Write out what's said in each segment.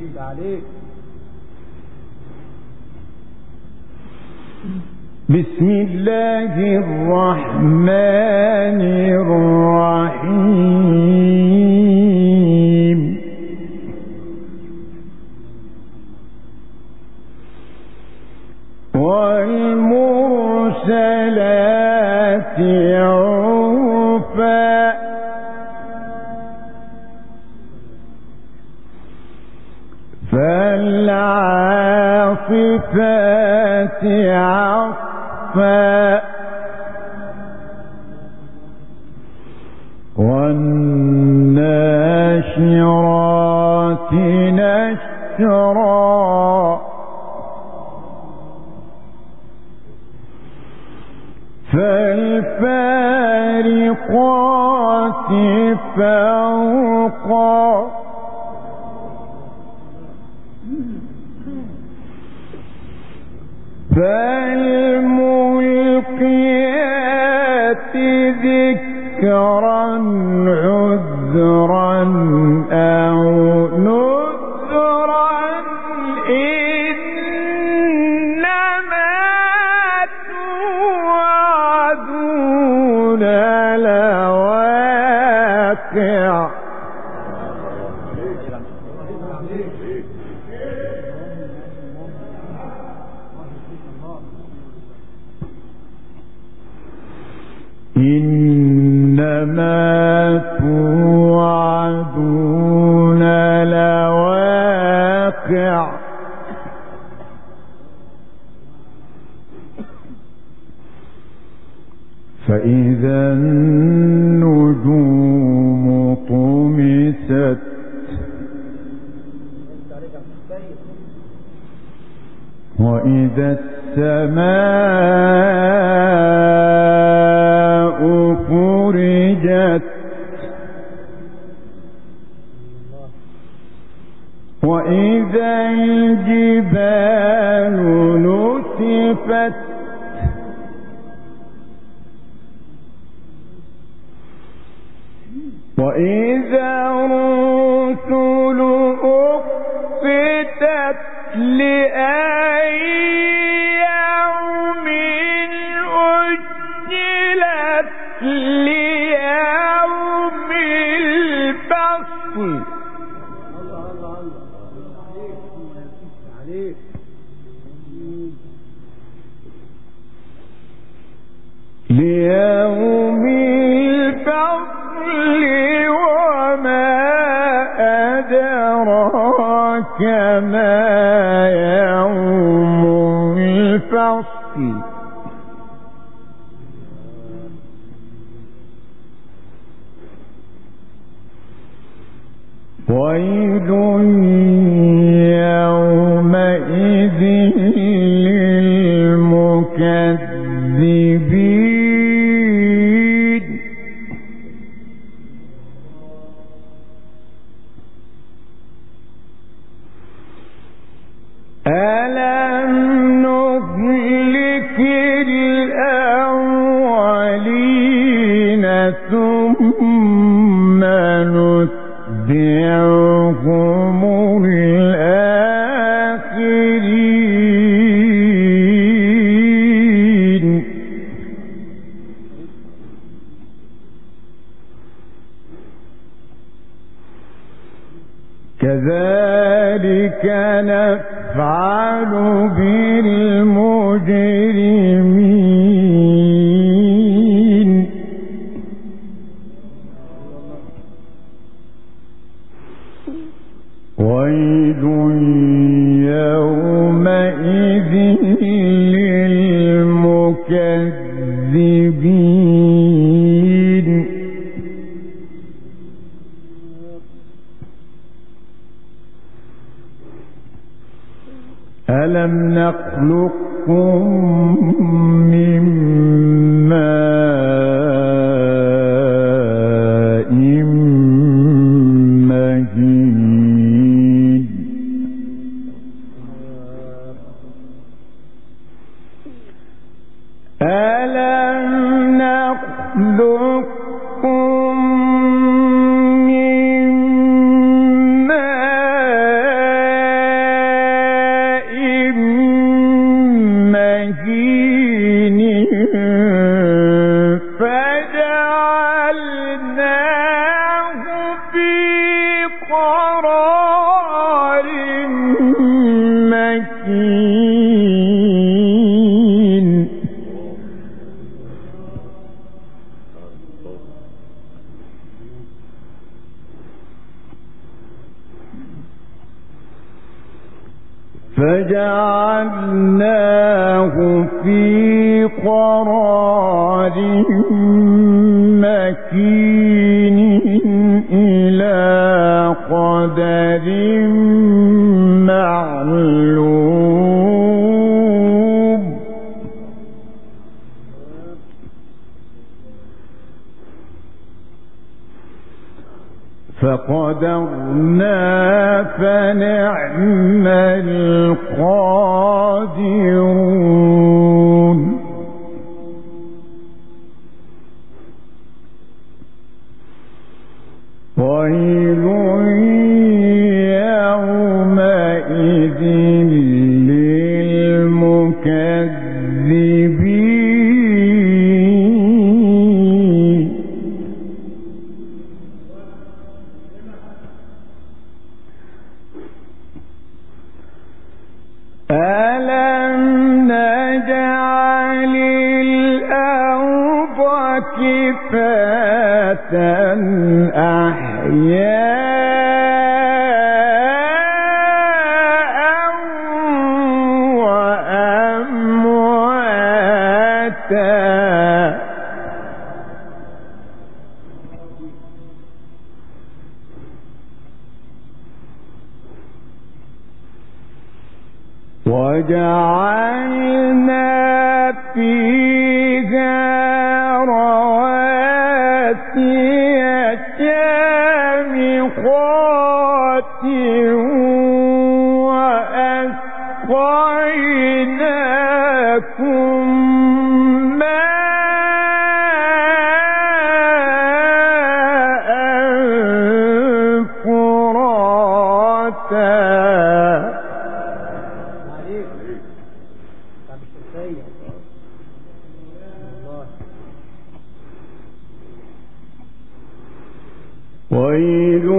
بسم الله الرحمن الرحيم والمرسلات عرفا فالعاصفات عصفا والناشرات نشرا فالفارقات فرقا فالملقيات ذكرا عذرا أو نذرا إنما توعدون لواقع إنما توعدون لواقع فإذا النجوم طمست وإذا السماء فرجت وإذا الجبال نسفت وإذا الرسل أقتت لأي يوم أجلت ليوم الفصل ليوم الفصل وما أدراك ما يوم الفصل ويل يومئذ للمكذبين ألم نهلك الأولين ثم نتبعهم الآخرين كذلك نفعل بالمجرمين ويل يومئذ للمكذبين ألم نخلقكم من ماء مهين ألم نخلقكم من ماء فجعلناه في قرار مكين إلى قدر معلوم فقدرنا فنعم القادرون ويل يومئذ للمكذبين ألم نجعل الأرض كفاة أحياء وأمواتا وجعلنا فيها رواسي شامخات وأسقيناكم ماء فراتا ويل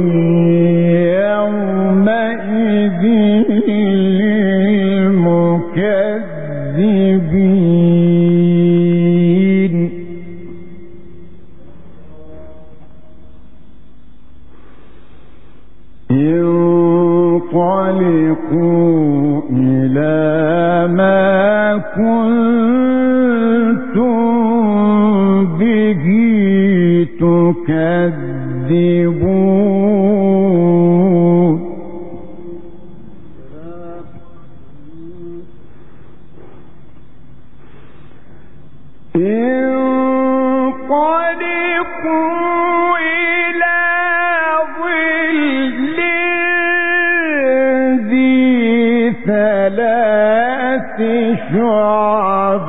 يومئذ للمكذبين انطلقوا إلى ما كنتم به تكذبون انطلقوا إلى ظل ذي ثلاث شعب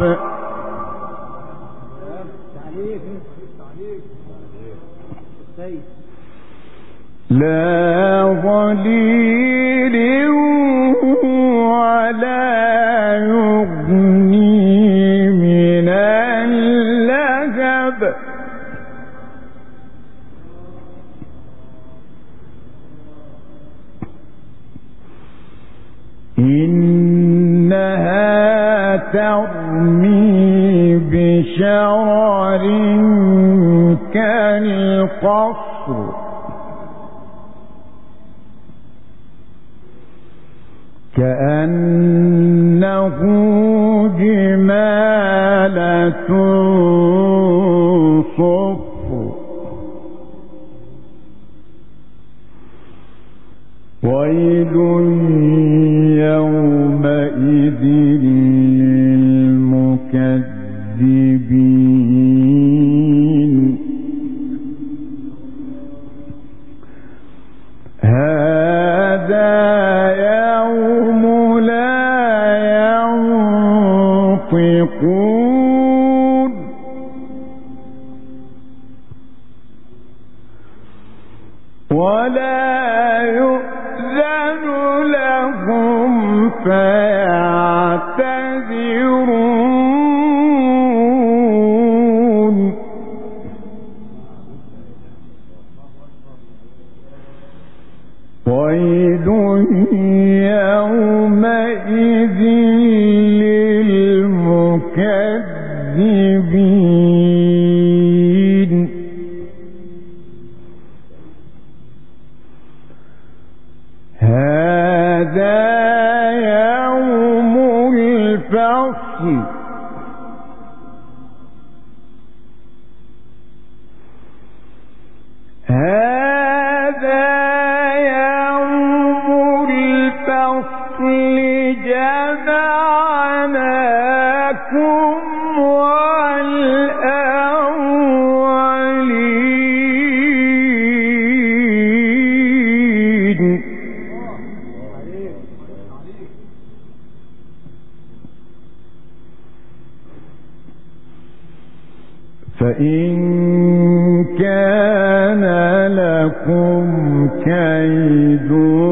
لا ظليل ولا يغني من اللهب إنها ترمي بشرر كالقصر كأنه جمالة صفر ويل يومئذ للمكذبين هذا يوم لا ينطقون ولا يؤذن لهم فيعتذرون ويل يومئذ للمكذبين هذا هذا يوم الفصل جمعناكم والأولين فإن كان لكم كيد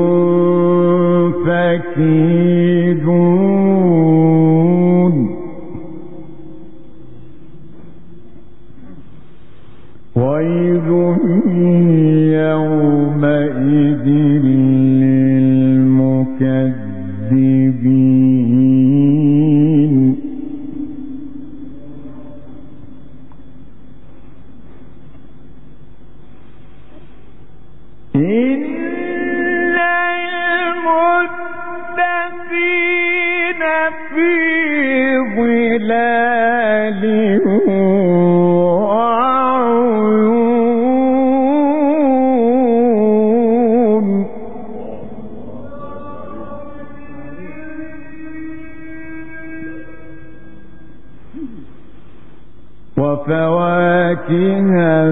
فكيدون ويل يومئذ للمكذبين إن المتقين في ظلال وعيون وفواكه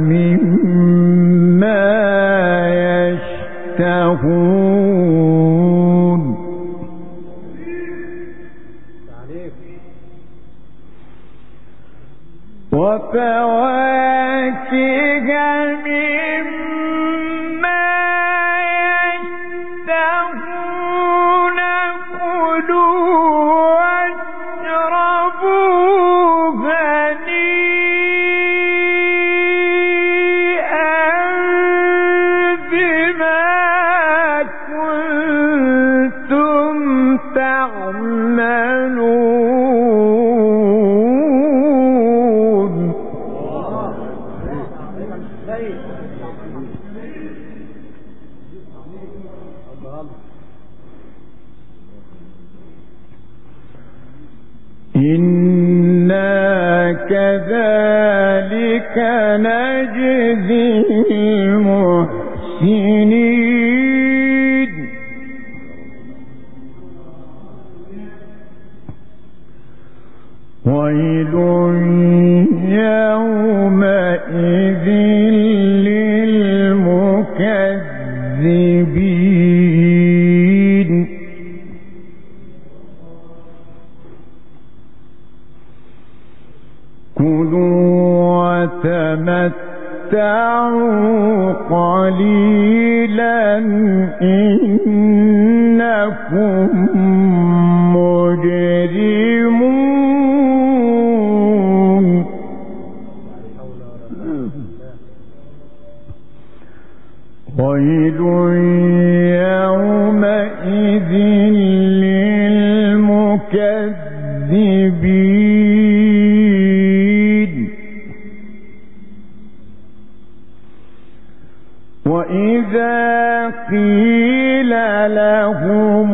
مما يشتهون وفواكه مما يشتهون كلوا واشربوا هنيئا بما كنتم تعملون إنا كذلك نجزي المحسنين ويل يومئذ للمكذبين كلوا وتمتعوا قليلا إنكم مجرمون ويل يومئذ للمكذبين وإذا قيل لهم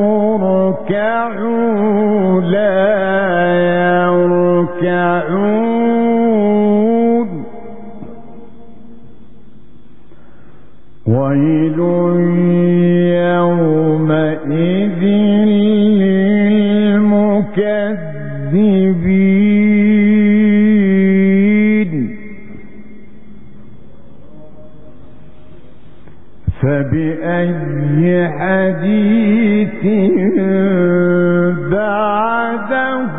اركعوا لا يركعون ويل يومئذ للمكذبين فبأي حديث بعده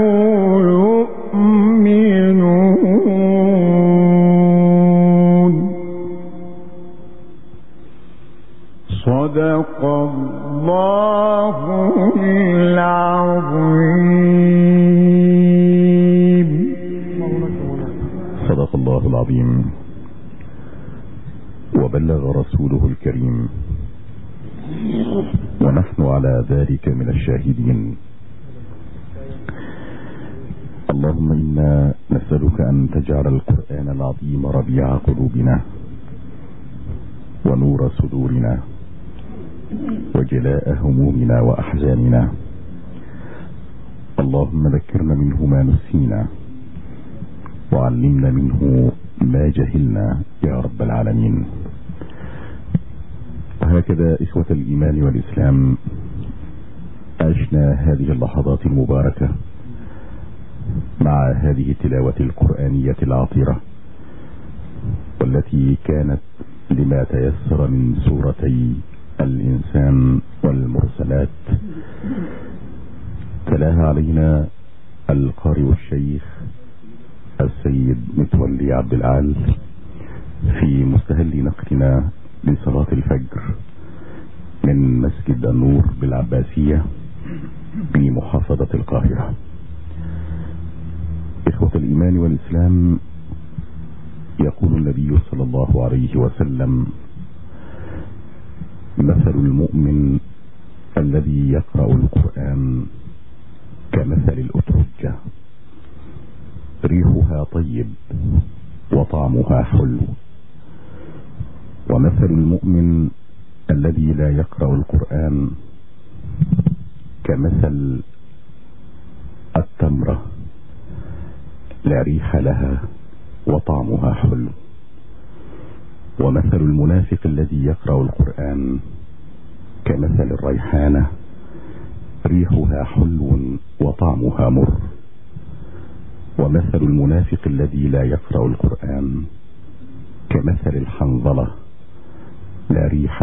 يؤمنون صدق الله العظيم. صدق الله العظيم وبلغ رسوله الكريم ونحن على ذلك من الشاهدين. اللهم إنا نسألك أن تجعل القرآن العظيم ربيع قلوبنا ونور صدورنا وجلاء همومنا وأحزاننا. اللهم ذكرنا منه ما نسينا وعلمنا منه ما جهلنا يا رب العالمين. هكذا إخوة الإيمان والإسلام عشنا هذه اللحظات المباركة مع هذه التلاوة القرآنية العطرة، والتي كانت لما تيسر من سورتي الإنسان والمرسلات. تلاها علينا القارئ الشيخ السيد متولي عبد العال في مستهل نقلنا لصلاة الفجر من مسجد النور بالعباسية بمحافظة القاهرة. إخوة الإيمان والإسلام، يقول النبي صلى الله عليه وسلم: مثل المؤمن الذي يقرأ القرآن كمثل الأترجة، ريحها طيب وطعمها حلو. ومثل المؤمن الذي لا يقرأ القرآن كمثل التمرة، لا ريح لها وطعمها حلو. ومثل المنافق الذي يقرأ القرآن كمثل الريحانة، ريحها حلو وطعمها مر. ومثل المنافق الذي لا يقرأ القرآن كمثل الحنظلة، لا ريح